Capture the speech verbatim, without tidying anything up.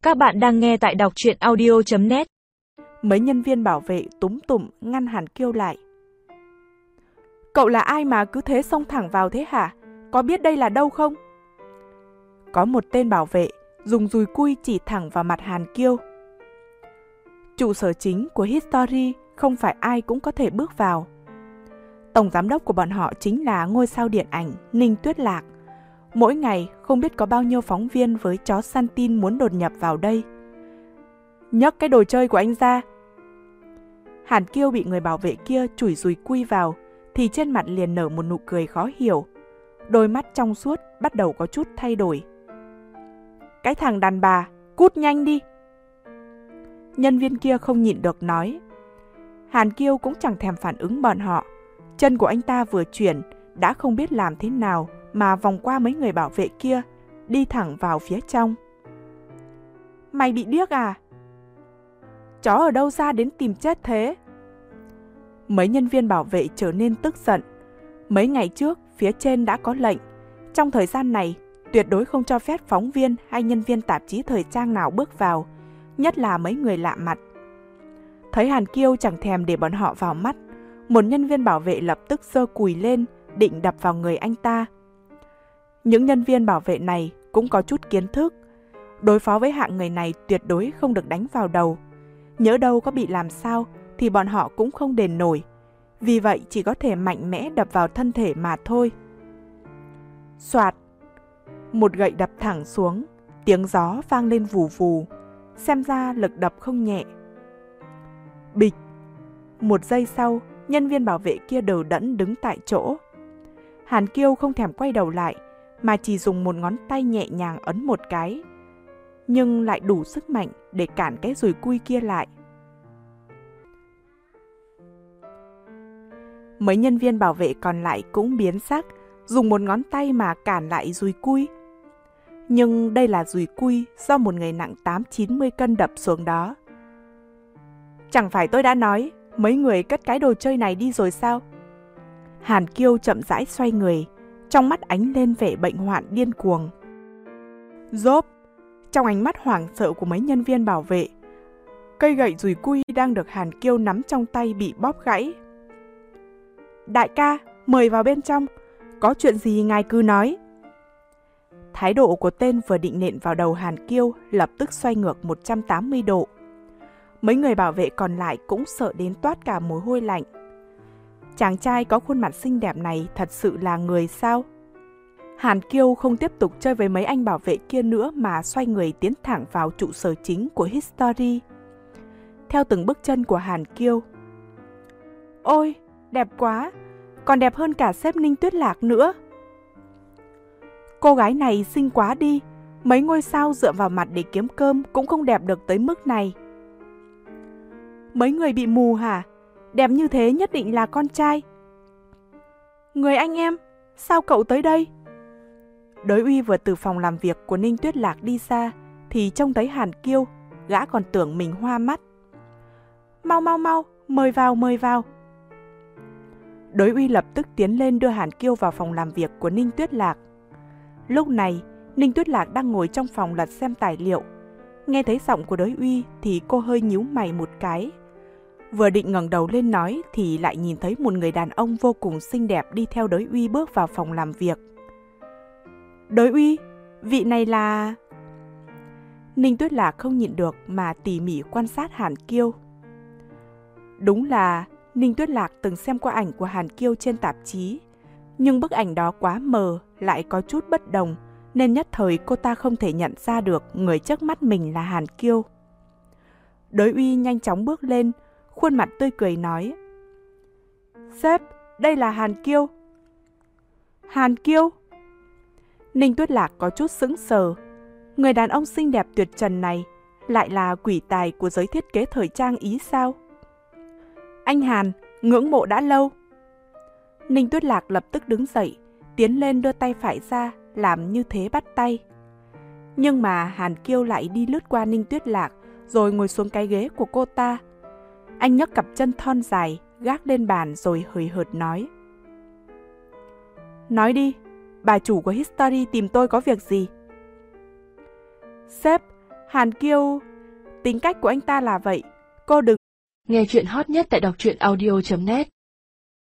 Các bạn đang nghe tại đọc truyện audio chấm net. Mấy nhân viên bảo vệ túm tụm ngăn Hàn Kiêu lại. Cậu là ai mà cứ thế xông thẳng vào thế hả? Có biết đây là đâu không? Có một tên bảo vệ dùng dùi cui chỉ thẳng vào mặt Hàn Kiêu. Trụ sở chính của History không phải ai cũng có thể bước vào. Tổng giám đốc của bọn họ chính là ngôi sao điện ảnh Ninh Tuyết Lạc. Mỗi ngày không biết có bao nhiêu phóng viên với chó săn tin muốn đột nhập vào đây. Nhấc cái đồ chơi của anh ra. Hàn Kiêu bị người bảo vệ kia chủi dùi cui vào thì trên mặt liền nở một nụ cười khó hiểu. Đôi mắt trong suốt bắt đầu có chút thay đổi. Cái thằng đàn bà, cút nhanh đi. Nhân viên kia không nhịn được nói. Hàn Kiêu cũng chẳng thèm phản ứng bọn họ. Chân của anh ta vừa chuyển, đã không biết làm thế nào mà vòng qua mấy người bảo vệ kia, đi thẳng vào phía trong. Mày bị điếc à? Chó ở đâu ra đến tìm chết thế? Mấy nhân viên bảo vệ trở nên tức giận. Mấy ngày trước, phía trên đã có lệnh. Trong thời gian này, tuyệt đối không cho phép phóng viên hay nhân viên tạp chí thời trang nào bước vào, nhất là mấy người lạ mặt. Thấy Hàn Kiêu chẳng thèm để bọn họ vào mắt, một nhân viên bảo vệ lập tức giơ cùi lên, định đập vào người anh ta. Những nhân viên bảo vệ này cũng có chút kiến thức. Đối phó với hạng người này tuyệt đối không được đánh vào đầu. Nhỡ đâu có bị làm sao thì bọn họ cũng không đền nổi. Vì vậy chỉ có thể mạnh mẽ đập vào thân thể mà thôi. Soạt! Một gậy đập thẳng xuống, tiếng gió vang lên vù vù. Xem ra lực đập không nhẹ. Bịch! Một giây sau, nhân viên bảo vệ kia đờ đẫn đứng tại chỗ. Hàn Kiêu không thèm quay đầu lại, mà chỉ dùng một ngón tay nhẹ nhàng ấn một cái, nhưng lại đủ sức mạnh để cản cái dùi cui kia lại. Mấy nhân viên bảo vệ còn lại cũng biến sắc, dùng một ngón tay mà cản lại dùi cui. Nhưng đây là dùi cui do một người nặng tám chín mươi cân đập xuống đó. Chẳng phải tôi đã nói, mấy người cất cái đồ chơi này đi rồi sao? Hàn Kiêu chậm rãi xoay người, trong mắt ánh lên vẻ bệnh hoạn điên cuồng. Rốp! Trong ánh mắt hoảng sợ của mấy nhân viên bảo vệ, cây gậy dùi cui đang được Hàn Kiêu nắm trong tay bị bóp gãy. Đại ca, mời vào bên trong, có chuyện gì ngài cứ nói. Thái độ của tên vừa định nện vào đầu Hàn Kiêu lập tức xoay ngược một trăm tám mươi độ. Mấy người bảo vệ còn lại cũng sợ đến toát cả mồ hôi lạnh. Chàng trai có khuôn mặt xinh đẹp này thật sự là người sao? Hàn Kiêu không tiếp tục chơi với mấy anh bảo vệ kia nữa mà xoay người tiến thẳng vào trụ sở chính của History. Theo từng bước chân của Hàn Kiêu. Ôi, đẹp quá, còn đẹp hơn cả sếp Ninh Tuyết Lạc nữa. Cô gái này xinh quá đi, mấy ngôi sao dựa vào mặt để kiếm cơm cũng không đẹp được tới mức này. Mấy người bị mù hả? Đẹp như thế nhất định là con trai. Người anh em, sao cậu tới đây? Đới Uy vừa từ phòng làm việc của Ninh Tuyết Lạc đi ra thì trông thấy Hàn Kiêu, gã còn tưởng mình hoa mắt. Mau mau mau, mời vào mời vào. Đới Uy lập tức tiến lên đưa Hàn Kiêu vào phòng làm việc của Ninh Tuyết Lạc. Lúc này, Ninh Tuyết Lạc đang ngồi trong phòng lật xem tài liệu. Nghe thấy giọng của Đới Uy thì cô hơi nhíu mày một cái. Vừa định ngẩng đầu lên nói thì lại nhìn thấy một người đàn ông vô cùng xinh đẹp đi theo Đới Uy bước vào phòng làm việc. Đới Uy, vị này là... Ninh Tuyết Lạc không nhịn được mà tỉ mỉ quan sát Hàn Kiêu. Đúng là Ninh Tuyết Lạc từng xem qua ảnh của Hàn Kiêu trên tạp chí, nhưng bức ảnh đó quá mờ, lại có chút bất đồng, nên nhất thời cô ta không thể nhận ra được người trước mắt mình là Hàn Kiêu. Đới Uy nhanh chóng bước lên, khuôn mặt tươi cười nói. Sếp, đây là Hàn Kiêu. Hàn Kiêu? Ninh Tuyết Lạc có chút sững sờ. Người đàn ông xinh đẹp tuyệt trần này lại là quỷ tài của giới thiết kế thời trang Ý sao? Anh Hàn, ngưỡng mộ đã lâu. Ninh Tuyết Lạc lập tức đứng dậy, tiến lên đưa tay phải ra, làm như thế bắt tay. Nhưng mà Hàn Kiêu lại đi lướt qua Ninh Tuyết Lạc, rồi ngồi xuống cái ghế của cô ta. Anh nhấc cặp chân thon dài, gác lên bàn rồi hời hợt nói. Nói đi, bà chủ của History tìm tôi có việc gì? Sếp, Hàn Kiêu, tính cách của anh ta là vậy, cô đừng. Nghe chuyện hot nhất tại đọc truyện audio chấm net